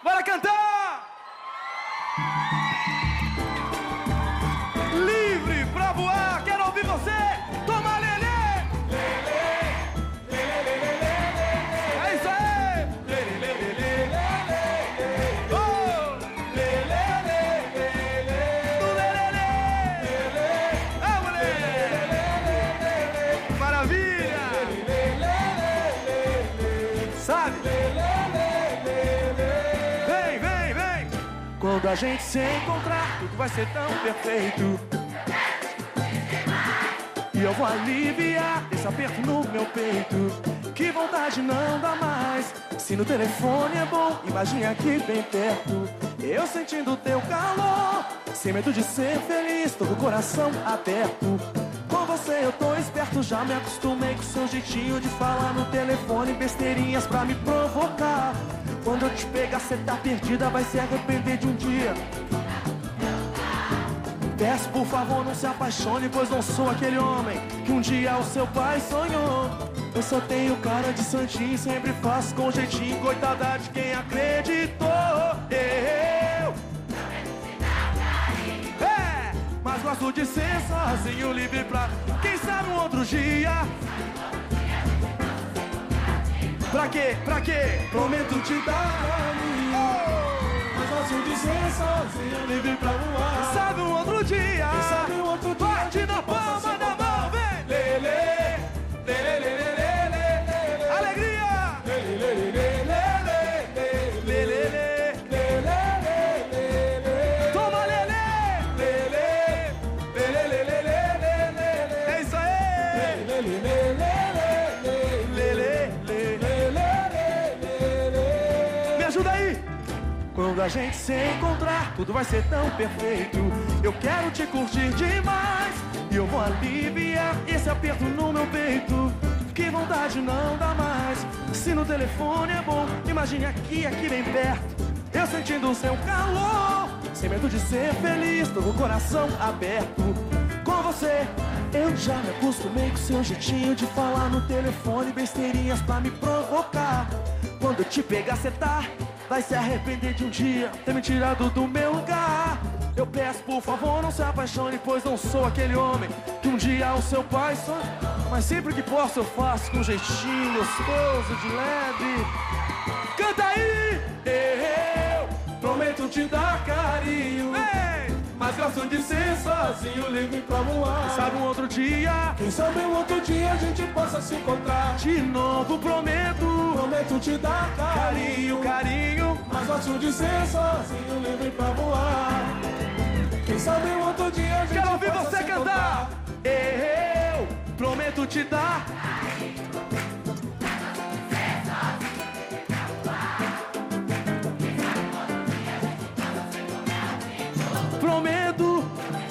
Bora cantar! Livre pra voar, quero ouvir você! Toma, Lelê! É isso aí! Oh! Do Lelê! Ah, moleque! Maravilha! Sabe? Vem, vem, vem! Quando a gente se encontrar, tudo vai ser tão perfeito. E eu vou aliviar esse aperto no meu peito. Que vontade não dá mais. Se no telefone é bom, imagine aqui bem perto. Eu sentindo teu calor, sem medo de ser feliz, tô com o coração aberto. Com você eu tô esperto, já me acostumei com seu jeitinho de falar no telefone, besteirinhas pra me provocar. Quando eu te pegar, cê tá perdida, vai se arrepender de um dia. Peço, por favor, não se apaixone, pois não sou aquele homem que um dia o seu pai sonhou. Eu só tenho cara de santinho, sempre faço com jeitinho, coitada de quem acreditou. Mas gosto de ser sozinho, livre pra quem sabe um outro dia. Pra quê? Pra quê? Prometo te dar mas gosto de ser sozinho, livre pra voar. Sabe um outro dia? Quem sabe um outro dia? Bate na palma da mão, vem! Lelê, lelê, lelê, lelê, alegria! Lelê, lelê, lelê, lelê, lelê, toma lelê! Lelê, lelê, lelê, lelê, é isso aí! Lelê, lelê, lelê, lelê, me ajuda aí! Quando a gente se encontrar, tudo vai ser tão perfeito. Eu quero te curtir demais e eu vou aliviar esse aperto no meu peito. Que vontade não dá mais. Se no telefone é bom, imagine aqui, aqui bem perto. Eu sentindo o seu calor, sem medo de ser feliz, tô com o coração aberto. Com você, eu já me acostumei com seu jeitinho de falar no telefone, besteirinhas pra me provocar. Quando eu te pegar, cê vai se arrepender de um dia ter me tirado do meu lugar. Eu peço, por favor, não se apaixone, pois não sou aquele homem que um dia o seu pai sonhou. Mas sempre que posso eu faço com um jeitinho gostoso, de leve. Canta aí! Eu prometo te dar carinho. Ei! Mas gosto de ser sozinho, livre pra voar. Quem sabe um outro dia? Quem sabe um outro dia a gente possa se encontrar. De novo prometo, prometo te dar carinho, carinho. Mas gosto de ser sozinho, livre pra voar. Quem sabe um outro dia a gente quero ouvir possa você se cantar. Eu prometo te dar. Prometo.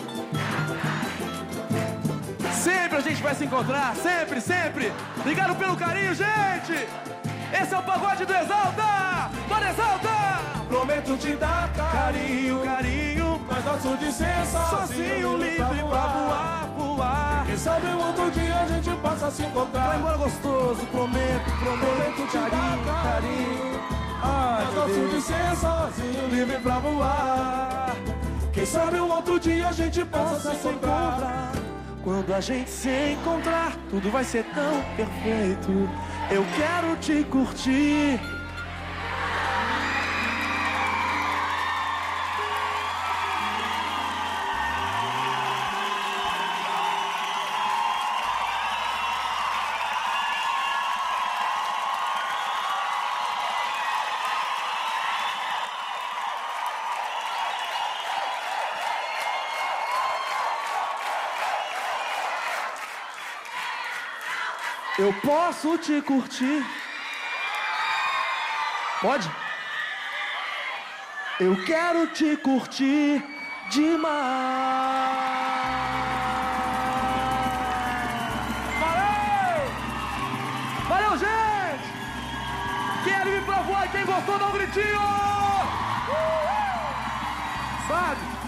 Sempre a gente vai se encontrar, sempre, sempre. Obrigado pelo carinho, gente. Esse é o pagode do Exalta. Bora, Exalta. Prometo te dar carinho, carinho. Mas gosto de ser sozinho, livre pra voar, voar. Quem sabe um outro dia a gente possa se encontrar. Vai embora gostoso, prometo te dar carinho. Mas gosto de ser sozinho, livre pra voar. Quem sabe um outro dia a gente possa se encontrar. Quando a gente se encontrar, tudo vai ser tão perfeito. Eu quero te curtir. Eu posso te curtir? Pode? Eu quero te curtir demais. Valeu! Valeu, gente! Quem me provou e quem gostou, dá um gritinho! Sabe?